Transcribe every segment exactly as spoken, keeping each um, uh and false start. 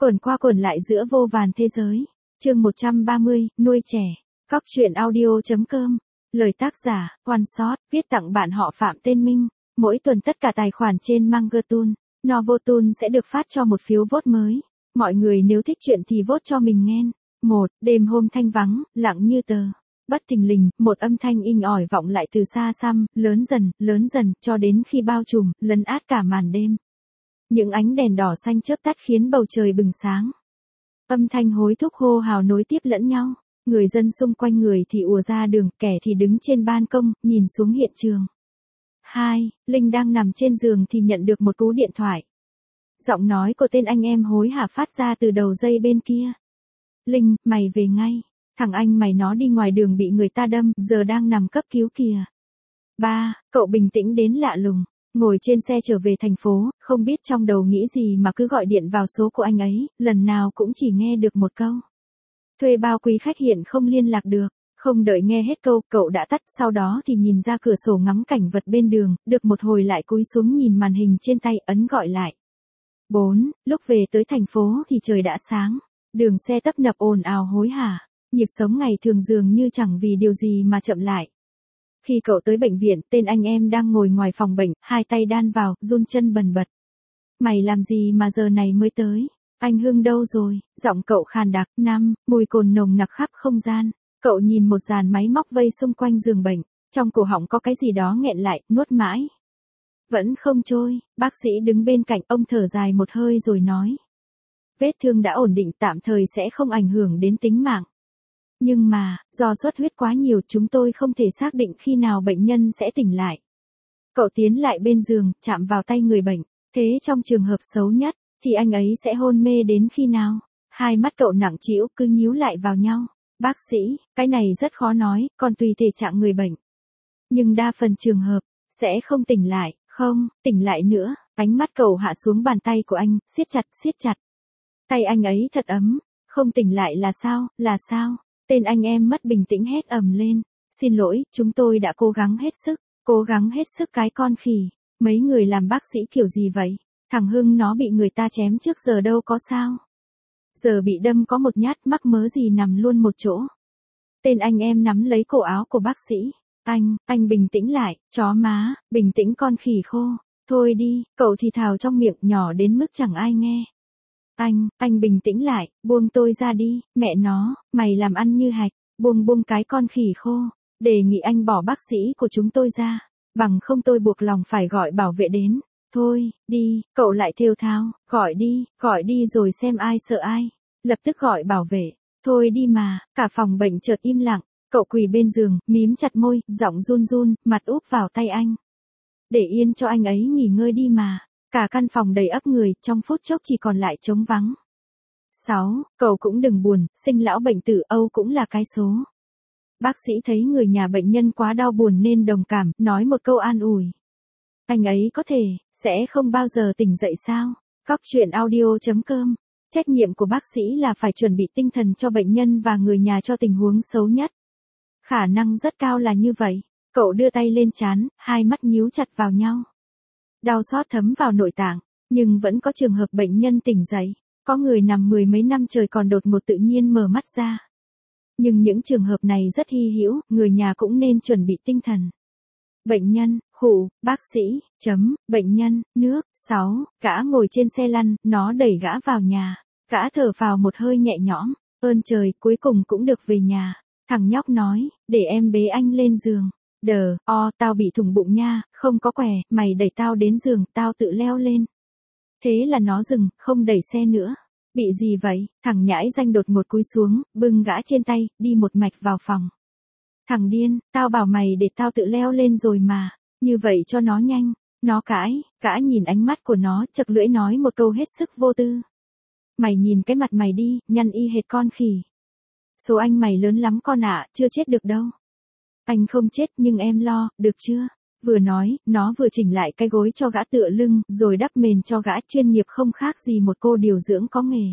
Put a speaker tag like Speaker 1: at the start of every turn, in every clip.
Speaker 1: Quẩn qua quẩn lại giữa vô vàn thế giới. Chương một trăm ba mươi, nuôi trẻ. Cóc truyện audio chấm com. Lời tác giả, One Shot, viết tặng bạn họ Phạm Tên Minh. Mỗi tuần tất cả tài khoản trên Mangertoon, Novotoon sẽ được phát cho một phiếu vote mới. Mọi người nếu thích chuyện thì vote cho mình nghe. một. Đêm hôm thanh vắng, lặng như tờ. Bất thình lình, một âm thanh inh ỏi vọng lại từ xa xăm, lớn dần, lớn dần, cho đến khi bao trùm, lấn át cả màn đêm. Những ánh đèn đỏ xanh chớp tắt khiến bầu trời bừng sáng. Âm thanh hối thúc hô hào nối tiếp lẫn nhau. Người dân xung quanh người thì ùa ra đường, kẻ thì đứng trên ban công, nhìn xuống hiện trường. hai. Linh đang nằm trên giường thì nhận được một cú điện thoại. Giọng nói của tên anh em hối hả phát ra từ đầu dây bên kia. Linh, mày về ngay. Thằng anh mày nó đi ngoài đường bị người ta đâm, giờ đang nằm cấp cứu kìa. ba. Cậu bình tĩnh đến lạ lùng. Ngồi trên xe trở về thành phố, không biết trong đầu nghĩ gì mà cứ gọi điện vào số của anh ấy, lần nào cũng chỉ nghe được một câu. Thuê bao quý khách hiện không liên lạc được. Không đợi nghe hết câu, cậu đã tắt, sau đó thì nhìn ra cửa sổ ngắm cảnh vật bên đường, được một hồi lại cúi xuống nhìn màn hình trên tay, ấn gọi lại. bốn. Lúc về tới thành phố thì trời đã sáng. Đường xe tấp nập ồn ào hối hả. Nhịp sống ngày thường dường như chẳng vì điều gì mà chậm lại. Khi cậu tới bệnh viện, tên anh em đang ngồi ngoài phòng bệnh, hai tay đan vào, run chân bần bật. Mày làm gì mà giờ này mới tới? Anh Hưng đâu rồi? Giọng cậu khàn đặc. Năm, mùi cồn nồng nặc khắp không gian. Cậu nhìn một dàn máy móc vây xung quanh giường bệnh. Trong cổ họng có cái gì đó nghẹn lại, nuốt mãi. Vẫn không trôi. Bác sĩ đứng bên cạnh, ông thở dài một hơi rồi nói. Vết thương đã ổn định, tạm thời sẽ không ảnh hưởng đến tính mạng. Nhưng mà, do xuất huyết quá nhiều, chúng tôi không thể xác định khi nào bệnh nhân sẽ tỉnh lại. Cậu tiến lại bên giường, chạm vào tay người bệnh. Thế trong trường hợp xấu nhất, thì anh ấy sẽ hôn mê đến khi nào? Hai mắt cậu nặng trĩu, cứ nhíu lại vào nhau. Bác sĩ, cái này rất khó nói, còn tùy thể trạng người bệnh. Nhưng đa phần trường hợp, sẽ không tỉnh lại, không, tỉnh lại nữa. Ánh mắt cậu hạ xuống bàn tay của anh, siết chặt, siết chặt. Tay anh ấy thật ấm, không tỉnh lại là sao, là sao? Tên anh em mất bình tĩnh hét ầm lên. Xin lỗi, chúng tôi đã cố gắng hết sức, cố gắng hết sức cái con khỉ. Mấy người làm bác sĩ kiểu gì vậy? Thằng Hưng nó bị người ta chém trước giờ đâu có sao. Giờ bị đâm có một nhát, mắc mớ gì nằm luôn một chỗ. Tên anh em nắm lấy cổ áo của bác sĩ. Anh, anh bình tĩnh lại, chó má, bình tĩnh con khỉ khô. Thôi đi, cậu thì thào trong miệng nhỏ đến mức chẳng ai nghe. Anh, anh bình tĩnh lại, buông tôi ra đi, mẹ nó, mày làm ăn như hạch, buông buông cái con khỉ khô, đề nghị anh bỏ bác sĩ của chúng tôi ra, bằng không tôi buộc lòng phải gọi bảo vệ đến. Thôi, đi, cậu lại thều thào, gọi đi, gọi đi rồi xem ai sợ ai, lập tức gọi bảo vệ. Thôi đi mà, cả phòng bệnh chợt im lặng, cậu quỳ bên giường, mím chặt môi, giọng run run, mặt úp vào tay anh. Để yên cho anh ấy nghỉ ngơi đi mà. Cả căn phòng đầy ắp người, trong phút chốc chỉ còn lại trống vắng. sáu. Cậu cũng đừng buồn, sinh lão bệnh tử Âu cũng là cái số. Bác sĩ thấy người nhà bệnh nhân quá đau buồn nên đồng cảm, nói một câu an ủi. Anh ấy có thể, sẽ không bao giờ tỉnh dậy sao? Cóc truyện audio chấm com. Trách nhiệm của bác sĩ là phải chuẩn bị tinh thần cho bệnh nhân và người nhà cho tình huống xấu nhất. Khả năng rất cao là như vậy. Cậu đưa tay lên trán, hai mắt nhíu chặt vào nhau. Đau xót thấm vào nội tạng, nhưng vẫn có trường hợp bệnh nhân tỉnh dậy, có người nằm mười mấy năm trời còn đột ngột tự nhiên mở mắt ra. Nhưng những trường hợp này rất hy hữu, người nhà cũng nên chuẩn bị tinh thần. Bệnh nhân, khụ, bác sĩ, chấm, bệnh nhân, nước, sáu, gã ngồi trên xe lăn, nó đẩy gã vào nhà, gã thở vào một hơi nhẹ nhõm, ơn trời, cuối cùng cũng được về nhà. Thằng nhóc nói, để em bế anh lên giường. Đờ, o, tao bị thủng bụng nha, không có què, mày đẩy tao đến giường, tao tự leo lên. Thế là nó dừng, không đẩy xe nữa. Bị gì vậy? Thằng nhãi danh đột ngột cúi xuống, bưng gã trên tay, đi một mạch vào phòng. Thằng điên, tao bảo mày để tao tự leo lên rồi mà, như vậy cho nó nhanh. Nó cãi, gã nhìn ánh mắt của nó, chật lưỡi nói một câu hết sức vô tư. Mày nhìn cái mặt mày đi, nhăn y hệt con khỉ. Số anh mày lớn lắm con ạ, chưa chết được đâu. Anh không chết nhưng em lo, được chưa? Vừa nói, nó vừa chỉnh lại cái gối cho gã tựa lưng, rồi đắp mền cho gã, chuyên nghiệp không khác gì một cô điều dưỡng có nghề.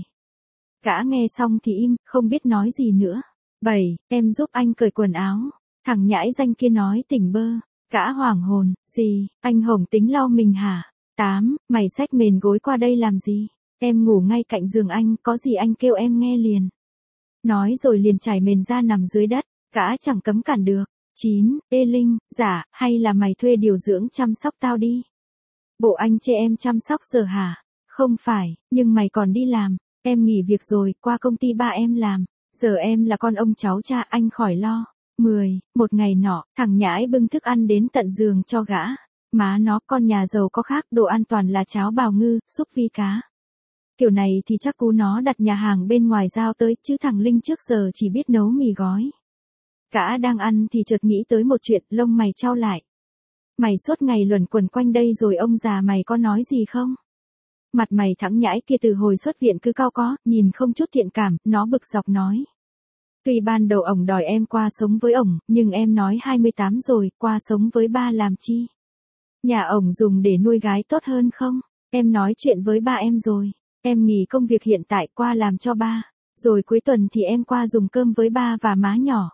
Speaker 1: Gã nghe xong thì im, không biết nói gì nữa. Bảy, em giúp anh cởi quần áo. Thằng nhãi danh kia nói tỉnh bơ. Gã hoảng hồn, gì, anh Hồng tính lau mình hả? Tám, mày xách mền gối qua đây làm gì? Em ngủ ngay cạnh giường anh, có gì anh kêu em nghe liền. Nói rồi liền trải mền ra nằm dưới đất, gã chẳng cấm cản được. chín. Ê Linh, dạ, hay là mày thuê điều dưỡng chăm sóc tao đi. Bộ anh chê em chăm sóc giờ hả? Không phải, nhưng mày còn đi làm. Em nghỉ việc rồi, qua công ty ba em làm. Giờ em là con ông cháu cha, anh khỏi lo. mười. Một ngày nọ, thằng Nhãi bưng thức ăn đến tận giường cho gã. Má nó, con nhà giàu có khác, đồ an toàn là cháo bào ngư, súp vi cá. Kiểu này thì chắc cú nó đặt nhà hàng bên ngoài giao tới, chứ thằng Linh trước giờ chỉ biết nấu mì gói. Gã đang ăn thì chợt nghĩ tới một chuyện, lông mày chau lại. Mày suốt ngày luẩn quẩn quanh đây rồi ông già mày có nói gì không? Mặt mày thẳng Nhãi kia từ hồi xuất viện cứ cau có, nhìn không chút thiện cảm, nó bực dọc nói. Tuy ban đầu ổng đòi em qua sống với ổng, nhưng em nói hai mươi tám rồi, qua sống với ba làm chi? Nhà ổng dùng để nuôi gái tốt hơn không? Em nói chuyện với ba em rồi. Em nghỉ công việc hiện tại qua làm cho ba. Rồi cuối tuần thì em qua dùng cơm với ba và má nhỏ.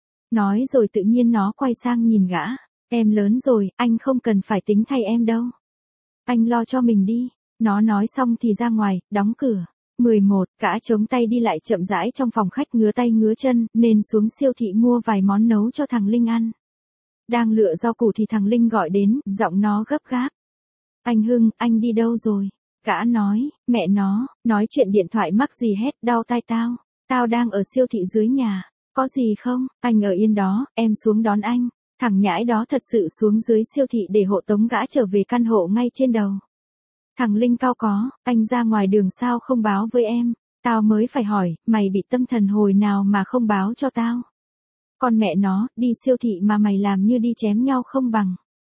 Speaker 1: Nói rồi tự nhiên nó quay sang nhìn gã. Em lớn rồi, anh không cần phải tính thay em đâu. Anh lo cho mình đi. Nó nói xong thì ra ngoài, đóng cửa. mười một. Gã chống tay đi lại chậm rãi trong phòng khách ngứa tay ngứa chân, nên xuống siêu thị mua vài món nấu cho thằng Linh ăn. Đang lựa rau củ thì thằng Linh gọi đến, giọng nó gấp gáp. Anh Hưng, anh đi đâu rồi? Gã nói, mẹ nó, nói chuyện điện thoại mắc gì hết, đau tai tao. Tao đang ở siêu thị dưới nhà. Có gì không? Anh ở yên đó, em xuống đón anh. Thằng Nhãi đó thật sự xuống dưới siêu thị để hộ tống gã trở về căn hộ ngay trên đầu. Thằng Linh cau có, anh ra ngoài đường sao không báo với em? Tao mới phải hỏi, mày bị tâm thần hồi nào mà không báo cho tao? Con mẹ nó, đi siêu thị mà mày làm như đi chém nhau không bằng.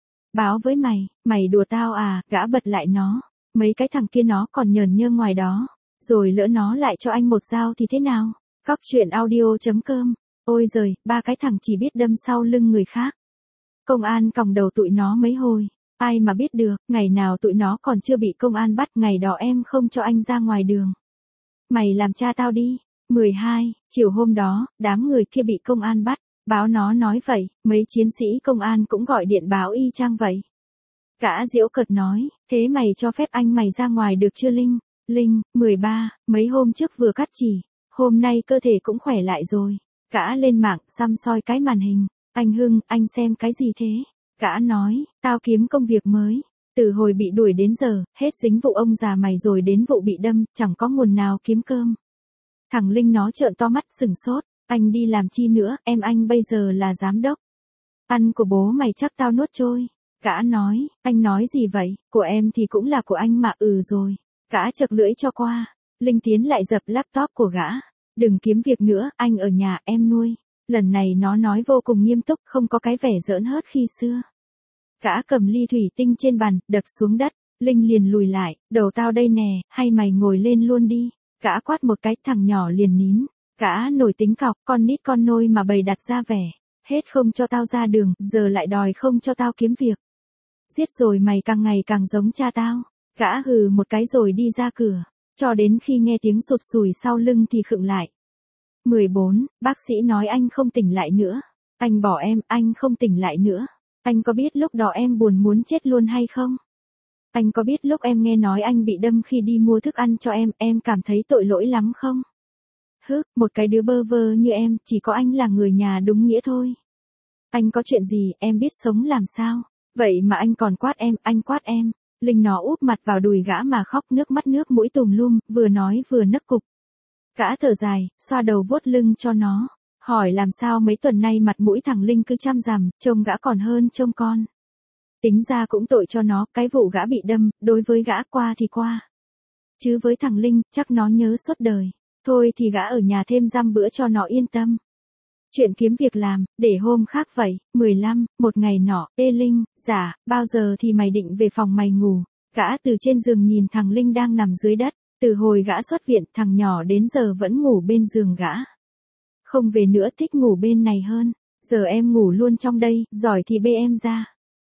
Speaker 1: Báo với mày, mày đùa tao à? Gã bật lại nó. Mấy cái thằng kia nó còn nhờn nhơ ngoài đó. Rồi lỡ nó lại cho anh một dao thì thế nào? Cóc truyện audio chấm com. Ôi giời, ba cái thằng chỉ biết đâm sau lưng người khác. Công an còng đầu tụi nó mấy hồi. Ai mà biết được, ngày nào tụi nó còn chưa bị công an bắt, ngày đó em không cho anh ra ngoài đường. Mày làm cha tao đi. mười hai. Chiều hôm đó, đám người kia bị công an bắt. Báo nó nói vậy, mấy chiến sĩ công an cũng gọi điện báo y chang vậy. Gã giễu cợt nói, thế mày cho phép anh mày ra ngoài được chưa Linh? Linh, mười ba, mấy hôm trước vừa cắt chỉ, hôm nay cơ thể cũng khỏe lại rồi. Gã lên mạng, xăm soi cái màn hình. Anh Hưng, anh xem cái gì thế? Gã nói, tao kiếm công việc mới. Từ hồi bị đuổi đến giờ, hết dính vụ ông già mày rồi đến vụ bị đâm, chẳng có nguồn nào kiếm cơm. Thằng Linh nó trợn to mắt sừng sốt, anh đi làm chi nữa, em anh bây giờ là giám đốc. Ăn của bố mày chắc tao nuốt trôi. Gã nói, anh nói gì vậy, của em thì cũng là của anh mà. Ừ rồi. Gã chật lưỡi cho qua. Linh tiến lại dập laptop của gã. Đừng kiếm việc nữa, anh ở nhà em nuôi. Lần này nó nói vô cùng nghiêm túc, không có cái vẻ giỡn hớt khi xưa. Gã cầm ly thủy tinh trên bàn, đập xuống đất. Linh liền lùi lại, đầu tao đây nè, hay mày ngồi lên luôn đi. Gã quát một cái, thằng nhỏ liền nín. Gã nổi tính cọc, con nít con nôi mà bày đặt ra vẻ. Hết không cho tao ra đường, giờ lại đòi không cho tao kiếm việc. Giết rồi mày càng ngày càng giống cha tao. Gã hừ một cái rồi đi ra cửa. Cho đến khi nghe tiếng sụt sùi sau lưng thì khựng lại. mười bốn. Bác sĩ nói anh không tỉnh lại nữa. Anh bỏ em, anh không tỉnh lại nữa. Anh có biết lúc đó em buồn muốn chết luôn hay không? Anh có biết lúc em nghe nói anh bị đâm khi đi mua thức ăn cho em, em cảm thấy tội lỗi lắm không? Hứ, một cái đứa bơ vơ như em, chỉ có anh là người nhà đúng nghĩa thôi. Anh có chuyện gì, em biết sống làm sao? Vậy mà anh còn quát em, anh quát em. Linh nó úp mặt vào đùi gã mà khóc nước mắt nước mũi tùm lum, vừa nói vừa nấc cục. Gã thở dài, xoa đầu vuốt lưng cho nó. Hỏi làm sao mấy tuần nay mặt mũi thằng Linh cứ chăm rằm, trông gã còn hơn trông con. Tính ra cũng tội cho nó, cái vụ gã bị đâm, đối với gã qua thì qua. Chứ với thằng Linh, chắc nó nhớ suốt đời. Thôi thì gã ở nhà thêm dăm bữa cho nó yên tâm. Chuyện kiếm việc làm, để hôm khác vậy. mười lăm. Một ngày nọ, ê Linh, dạ, bao giờ thì mày định về phòng mày ngủ? Gã từ trên giường nhìn thằng Linh đang nằm dưới đất. Từ hồi gã xuất viện, thằng nhỏ đến giờ vẫn ngủ bên giường gã. Không về nữa, thích ngủ bên này hơn. Giờ em ngủ luôn trong đây, giỏi thì bê em ra.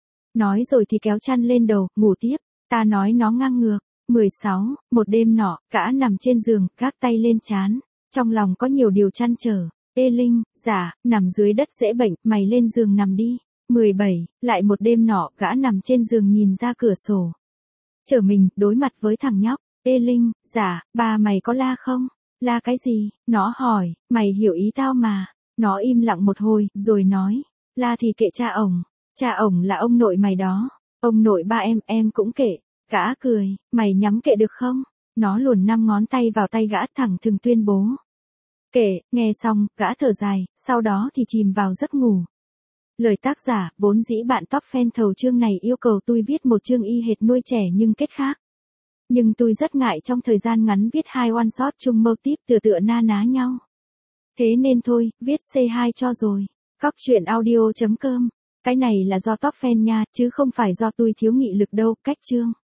Speaker 1: Nói rồi thì kéo chăn lên đầu, ngủ tiếp. Ta nói nó ngang ngược. mười sáu. Một đêm nọ, gã nằm trên giường, gác tay lên trán. Trong lòng có nhiều điều trăn trở. Ê Linh, dạ, nằm dưới đất dễ bệnh, mày lên giường nằm đi. mười bảy. Lại một đêm nọ, gã nằm trên giường nhìn ra cửa sổ. Trở mình, đối mặt với thằng nhóc. Ê Linh, dạ, ba mày có la không? La cái gì? Nó hỏi, mày hiểu ý tao mà. Nó im lặng một hồi, rồi nói, la thì kệ cha ổng. Cha ổng là ông nội mày đó. Ông nội ba em, em cũng kệ. Gã cười, mày nhắm kệ được không? Nó luồn năm ngón tay vào tay gã thẳng thừng tuyên bố. Kệ, nghe xong, gã thở dài, sau đó thì chìm vào giấc ngủ. Lời tác giả, vốn dĩ bạn top fan thầu chương này yêu cầu tôi viết một chương y hệt nuôi trẻ nhưng kết khác. Nhưng tôi rất ngại trong thời gian ngắn viết hai one shot chung mâu típ tựa tựa na ná nhau. Thế nên thôi, viết xê hai cho rồi. Cóc truyện audio chấm com. Cái này là do top fan nha, chứ không phải do tôi thiếu nghị lực đâu, cách chương.